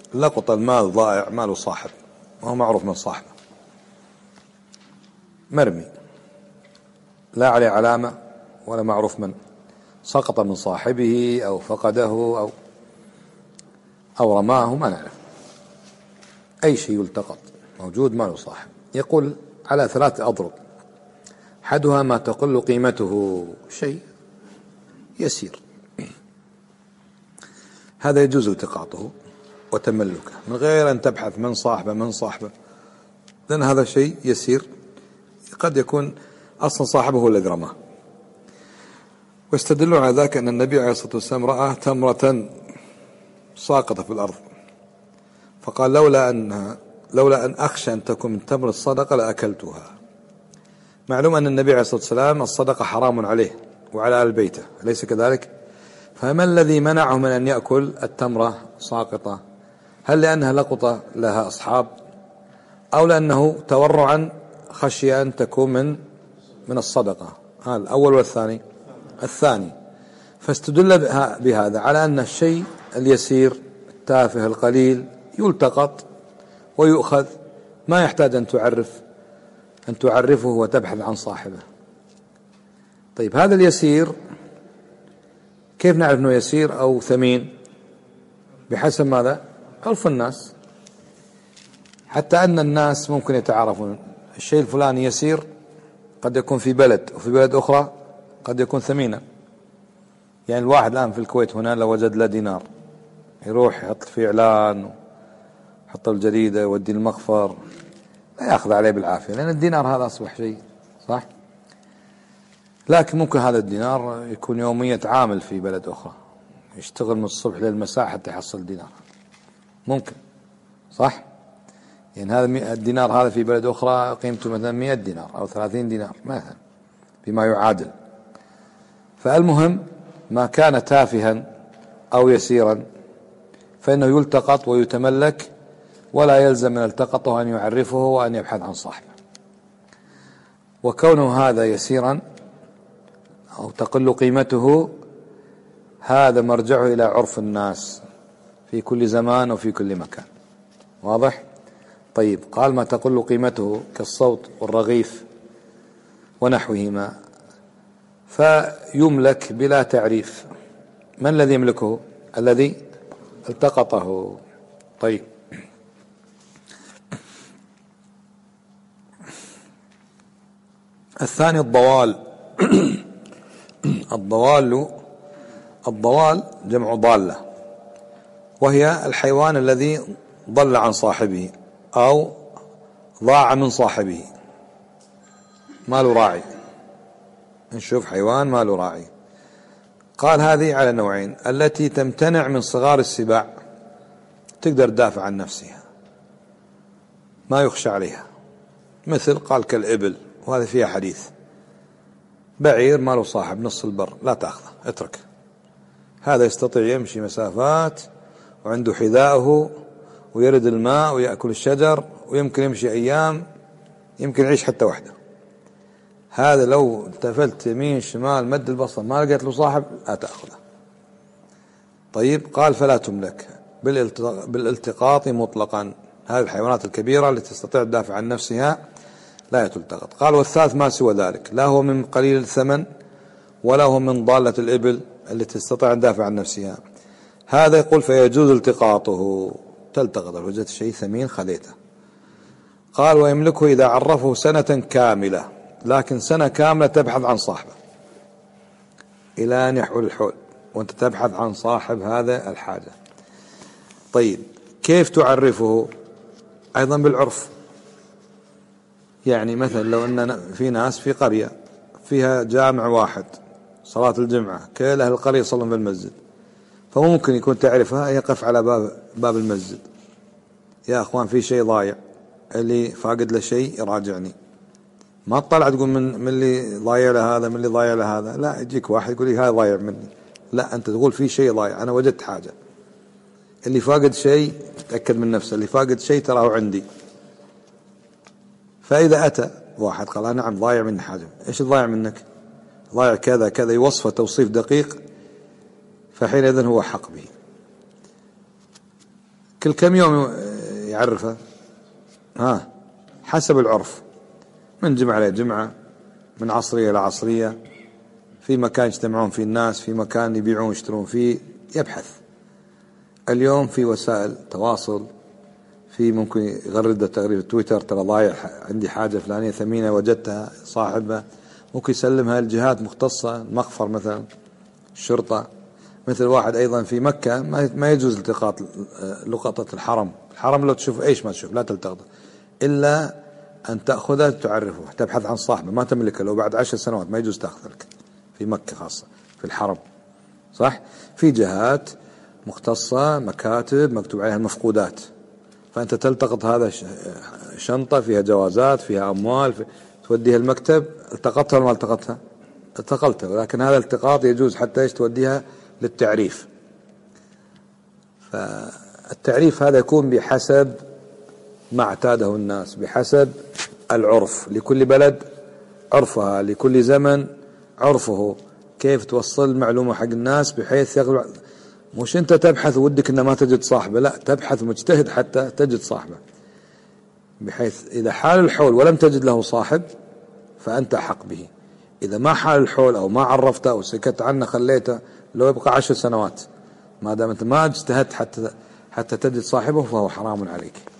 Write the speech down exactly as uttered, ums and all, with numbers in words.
لقط المال ضائع، ماله صاحب، وهو معروف من صاحبه، مرمي لا عليه علامة ولا معروف من، سقط من صاحبه أو فقده أو أو رماه، ما نعرف، أي شيء يلتقط موجود ما له صاحب. يقول على ثلاثة أضرب، أحدها ما تقل قيمته، شيء يسير، هذا يجوز التقاطه وتملكه من غير أن تبحث من صاحبه من صاحبه، لأن هذا شيء يسير، قد يكون أصلا صاحبه هو الذي رماه. واستدلوا على ذلك أن النبي عليه الصلاة والسلام رأى تمرة ساقطة في الأرض، فقال لولا أنها لولا أن أخشى أن تكون من تمر الصدقة لأكلتها. معلوم أن النبي عليه الصلاة والسلام الصدقة حرام عليه وعلى آل بيته، أليس كذلك؟ فما الذي منعه من أن يأكل التمرة ساقطة؟ هل لأنها لقطة لها أصحاب، أو لأنه تورعا خشي أن تكون من من الصدقة؟ هذا الأول والثاني الثاني. فاستدل بهذا على أن الشيء اليسير التافه القليل يلتقط ويؤخذ، ما يحتاج أن تعرف أن تعرفه وتبحث عن صاحبه. طيب هذا اليسير كيف نعرف أنه يسير أو ثمين؟ بحسب ماذا؟ عرف الناس، حتى أن الناس ممكن يتعارفون الشيء الفلاني يسير، قد يكون في بلد وفي بلد أخرى قد يكون ثمينا. يعني الواحد الآن في الكويت هنا لو وجد له دينار يروح يحط فيه إعلان يحط الجريدة يودي المخفر، لا يأخذ عليه بالعافية، لأن الدينار هذا أصبح شيء صح. لكن ممكن هذا الدينار يكون يومية عامل في بلد أخرى، يشتغل من الصبح للمساء حتى يحصل دينار، ممكن صح. يعني هذا الدينار هذا في بلد أخرى قيمته مثلا مئة دينار أو ثلاثين دينار مثلا بما يعادل. فالمهم ما كان تافها أو يسيرا فإنه يلتقط ويتملك، ولا يلزم من التقطه أن يعرفه وأن يبحث عن صاحبه. وكونه هذا يسيرا أو تقل قيمته هذا مرجعه إلى عرف الناس في كل زمان وفي كل مكان، واضح؟ طيب قال ما تقل قيمته كالصوت والرغيف ونحوهما فيملك بلا تعريف. من الذي يملكه؟ الذي التقطه. طيب الثاني الضوال. الضوال الضوال جمع ضالة، وهي الحيوان الذي ضل عن صاحبه أو ضاع من صاحبه، ما له راعي. نشوف حيوان ما له راعي. قال هذه على نوعين: التي تمتنع من صغار السباع، تقدر تدافع عن نفسها ما يخشى عليها، مثل قال كالإبل، وهذا فيها حديث. بعير ما له صاحب نص البر لا تأخذه اترك، هذا يستطيع يمشي مسافات وعنده حذاءه ويرد الماء ويأكل الشجر ويمكن يمشي أيام، يمكن يعيش حتى وحده. هذا لو التفلت يمين شمال مد البصر ما لقيت له صاحب لا تأخذه. طيب قال فلا تملك بالالتقاط مطلقا، هذه الحيوانات الكبيرة التي تستطيع تدافع عن نفسها لا تلتقط. قال والثالث ما سوى ذلك، لا هو من قليل الثمن ولا هو من ضالة الإبل التي تستطيع أن تدافع عن نفسها، هذا يقول فيجوز التقاطه، تلتقط وجدت شيء ثمين خذيته. قال ويملكه إذا عرفه سنة كاملة، لكن سنة كاملة تبحث عن صاحبه إلى أن يحول الحول وأنت تبحث عن صاحب هذا الحاجة. طيب كيف تعرفه؟ أيضا بالعرف. يعني مثلا لو أن في ناس في قرية فيها جامع واحد صلاة الجمعة كل أهل القرية يصلون في المسجد، فممكن يكون تعرفها يقف على باب باب المسجد، يا أخوان في شيء ضايع، اللي فاقد له شيء يراجعني. ما تطلع تقول من من اللي ضايع له هذا من اللي ضايع له هذا، لا يجيك واحد يقول لي هذا ضايع مني، لا أنت تقول في شيء ضايع، أنا وجدت حاجة. اللي فاقد شيء تأكد من نفسه، اللي فاقد شيء تراه عندي. فإذا أتى واحد قال نعم ضايع مني حاجة، إيش الضايع منك؟ ضايع كذا كذا، يوصفه توصيف دقيق، فحينئذ هو حق به. كل كم يوم يعرفه؟ ها، حسب العرف، من جمعة إلى جمعة، من عصرية إلى عصرية، في مكان يجتمعون فيه الناس، في مكان يبيعون ويشترون فيه، يبحث. اليوم في وسائل تواصل، في ممكن يغرد تغريدة تويتر، ترى ضايع عندي حاجة فلانية ثمينة وجدتها صاحبها، ممكن يسلمها لجهات مختصة، مخفر مثلا، الشرطة. مثل واحد أيضا في مكة ما يجوز التقاط لقطة الحرم. الحرم لو تشوف إيش ما تشوف لا تلتقطه إلا أن تأخذه تعرفه، تبحث عن صاحبه، ما تملكه. لو بعد عشر سنوات ما يجوز تأخذ لك في مكة خاصة في الحرم، صح؟ في جهات مختصة، مكاتب مكتوب عليها المفقودات، فأنت تلتقط هذا شنطة فيها جوازات فيها أموال في... توديها المكتب. التقطتها ولا ما التقطتها؟ التقطتها، ولكن هذا الالتقاط يجوز حتى ايش توديها للتعريف. فالتعريف هذا يكون بحسب ما اعتاده الناس، بحسب العرف، لكل بلد عرفها، لكل زمن عرفه، كيف توصل المعلومة حق الناس بحيث يغلب. مش انت تبحث ودك ان ما تجد صاحبه، لا، تبحث مجتهد حتى تجد صاحبه، بحيث اذا حال الحول ولم تجد له صاحب فانت احق به. اذا ما حال الحول او ما عرفته او سكت عنه خليته، لو يبقى عشر سنوات، ما دام انت ما اجتهدت حتى حتى تجد صاحبه فهو حرام عليك.